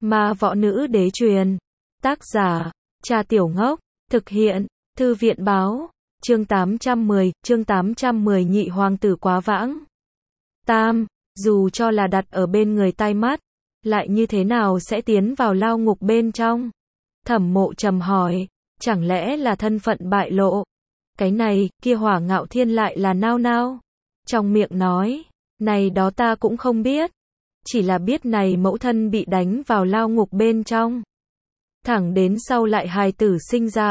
Ma võ nữ đế truyền. Tác giả, Cha Tiểu Ngốc. Thực hiện, Thư viện báo. Chương 810, nhị hoàng tử quá vãng. Tam, dù cho là đặt ở bên người tai mắt, lại như thế nào sẽ tiến vào lao ngục bên trong? Thẩm Mộ Trầm hỏi, chẳng lẽ là thân phận bại lộ? Cái này, kia Hỏa Ngạo Thiên lại là nao nao. Trong miệng nói, này đó ta cũng không biết. Chỉ là biết này mẫu thân bị đánh vào lao ngục bên trong. Thẳng đến sau lại hài tử sinh ra,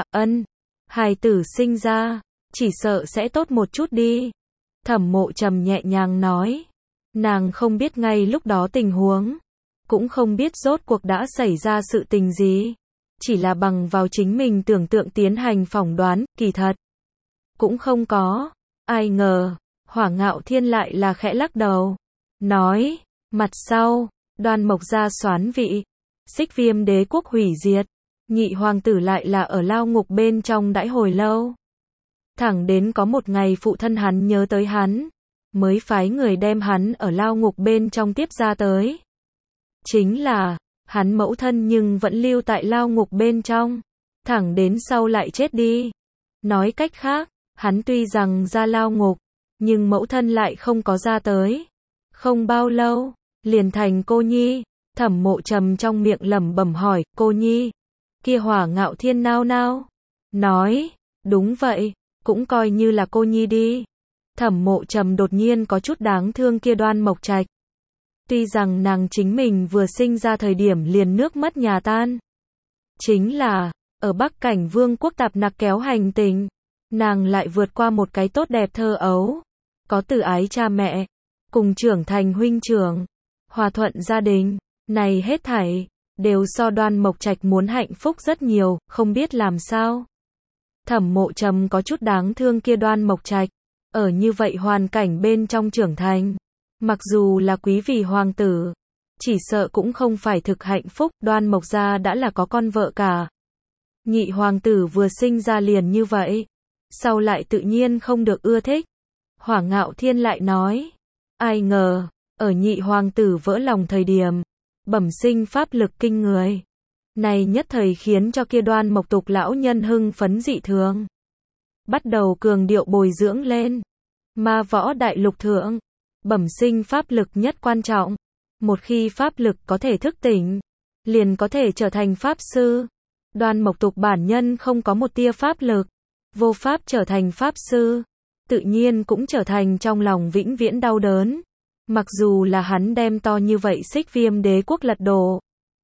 hài tử sinh ra, chỉ sợ sẽ tốt một chút đi. Thẩm Mộ Trầm nhẹ nhàng nói. Nàng không biết ngay lúc đó tình huống. Cũng không biết rốt cuộc đã xảy ra sự tình gì. Chỉ là bằng vào chính mình tưởng tượng tiến hành phỏng đoán, kỳ thật. Cũng không có. Ai ngờ, Hỏa Ngạo Thiên lại là khẽ lắc đầu. Nói, mặt sau, Đoan Mộc gia soán vị. Xích Viêm đế quốc hủy diệt. Nhị hoàng tử lại là ở lao ngục bên trong đãi hồi lâu. Thẳng đến có một ngày phụ thân hắn nhớ tới hắn. Mới phái người đem hắn ở lao ngục bên trong tiếp ra tới. Chính là, hắn mẫu thân nhưng vẫn lưu tại lao ngục bên trong. Thẳng đến sau lại chết đi. Nói cách khác, hắn tuy rằng ra lao ngục, nhưng mẫu thân lại không có ra tới. Không bao lâu, liền thành cô nhi. Thẩm Mộ Trầm trong miệng lẩm bẩm hỏi, cô nhi. Kia Hỏa Ngạo Thiên nao nao. Nói, đúng vậy, cũng coi như là cô nhi đi. Thẩm Mộ Trầm đột nhiên có chút đáng thương kia Đoan Mộc Trạch. Tuy rằng nàng chính mình vừa sinh ra thời điểm liền nước mất nhà tan. Chính là, ở Bắc Cảnh Vương quốc tạp nặc kéo hành tình, nàng lại vượt qua một cái tốt đẹp thơ ấu. Có từ ái cha mẹ, cùng trưởng thành huynh trưởng, hòa thuận gia đình, này hết thảy, đều so Đoan Mộc Trạch muốn hạnh phúc rất nhiều, không biết làm sao. Thẩm Mộ Trầm có chút đáng thương kia Đoan Mộc Trạch, ở như vậy hoàn cảnh bên trong trưởng thành. Mặc dù là quý vị hoàng tử, chỉ sợ cũng không phải thực hạnh phúc, Đoan Mộc gia đã là có con vợ cả. Nhị hoàng tử vừa sinh ra liền như vậy, sau lại tự nhiên không được ưa thích. Hỏa Ngạo Thiên lại nói, ai ngờ, ở nhị hoàng tử vỡ lòng thời điểm, bẩm sinh pháp lực kinh người. Này nhất thời khiến cho kia Đoan Mộc tục lão nhân hưng phấn dị thường. Bắt đầu cường điệu bồi dưỡng lên. Ma võ đại lục thượng, bẩm sinh pháp lực nhất quan trọng. Một khi pháp lực có thể thức tỉnh, liền có thể trở thành pháp sư. Đoan Mộc tục bản nhân không có một tia pháp lực, vô pháp trở thành pháp sư, tự nhiên cũng trở thành trong lòng vĩnh viễn đau đớn. Mặc dù là hắn đem to như vậy Xích Viêm đế quốc lật đổ,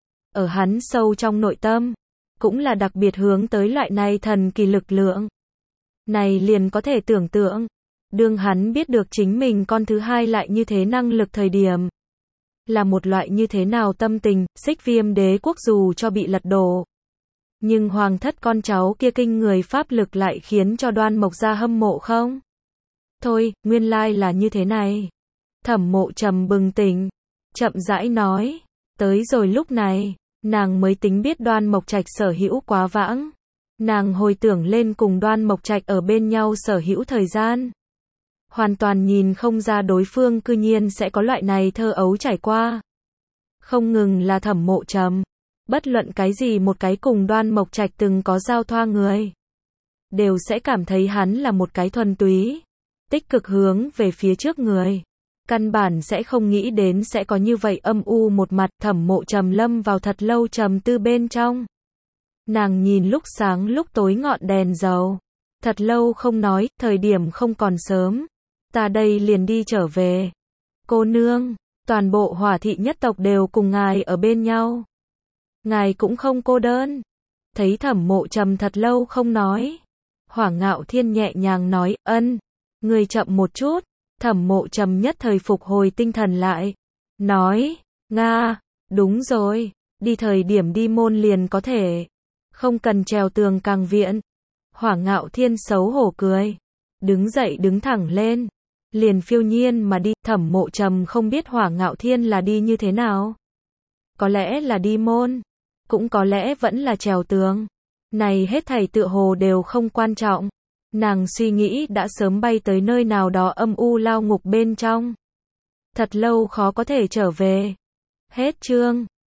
ở hắn sâu trong nội tâm, cũng là đặc biệt hướng tới loại này thần kỳ lực lượng. Này liền có thể tưởng tượng, đương hắn biết được chính mình con thứ hai lại như thế năng lực thời điểm, là một loại như thế nào tâm tình. Xích Viêm đế quốc dù cho bị lật đổ, nhưng hoàng thất con cháu kia kinh người pháp lực lại khiến cho Đoan Mộc gia hâm mộ không? Thôi, nguyên lai là như thế này. Thẩm Mộ Trầm bừng tỉnh, chậm rãi nói, tới rồi lúc này, nàng mới tính biết Đoan Mộc Trạch sở hữu quá vãng. Nàng hồi tưởng lên cùng Đoan Mộc Trạch ở bên nhau sở hữu thời gian. Hoàn toàn nhìn không ra đối phương cư nhiên sẽ có loại này thơ ấu trải qua. Không ngừng là Thẩm Mộ Trầm, bất luận cái gì một cái cùng Đoan Mộc Trạch từng có giao thoa người, đều sẽ cảm thấy hắn là một cái thuần túy, tích cực hướng về phía trước người. Căn bản sẽ không nghĩ đến sẽ có như vậy âm u một mặt. Thẩm Mộ Trầm lâm vào thật lâu trầm tư bên trong. Nàng nhìn lúc sáng lúc tối ngọn đèn dầu. Thật lâu không nói, thời điểm không còn sớm. Ta đây liền đi trở về. Cô nương, toàn bộ Hỏa thị nhất tộc đều cùng ngài ở bên nhau. Ngài cũng không cô đơn. Thấy Thẩm Mộ Trầm thật lâu không nói, Hỏa Ngạo Thiên nhẹ nhàng nói, ngươi chậm một chút. Thẩm Mộ Trầm nhất thời phục hồi tinh thần lại. Nói, Nga, đúng rồi, đi thời điểm đi môn liền có thể. Không cần trèo tường càng viện. Hỏa Ngạo Thiên xấu hổ cười. Đứng dậy đứng thẳng lên. Liền phiêu nhiên mà đi. Thẩm Mộ Trầm không biết Hỏa Ngạo Thiên là đi như thế nào. Có lẽ là đi môn. Cũng có lẽ vẫn là trèo tường. Này hết thảy tựa hồ đều không quan trọng. Nàng suy nghĩ đã sớm bay tới nơi nào đó âm u lao ngục bên trong. Thật lâu khó có thể trở về. Hết chương.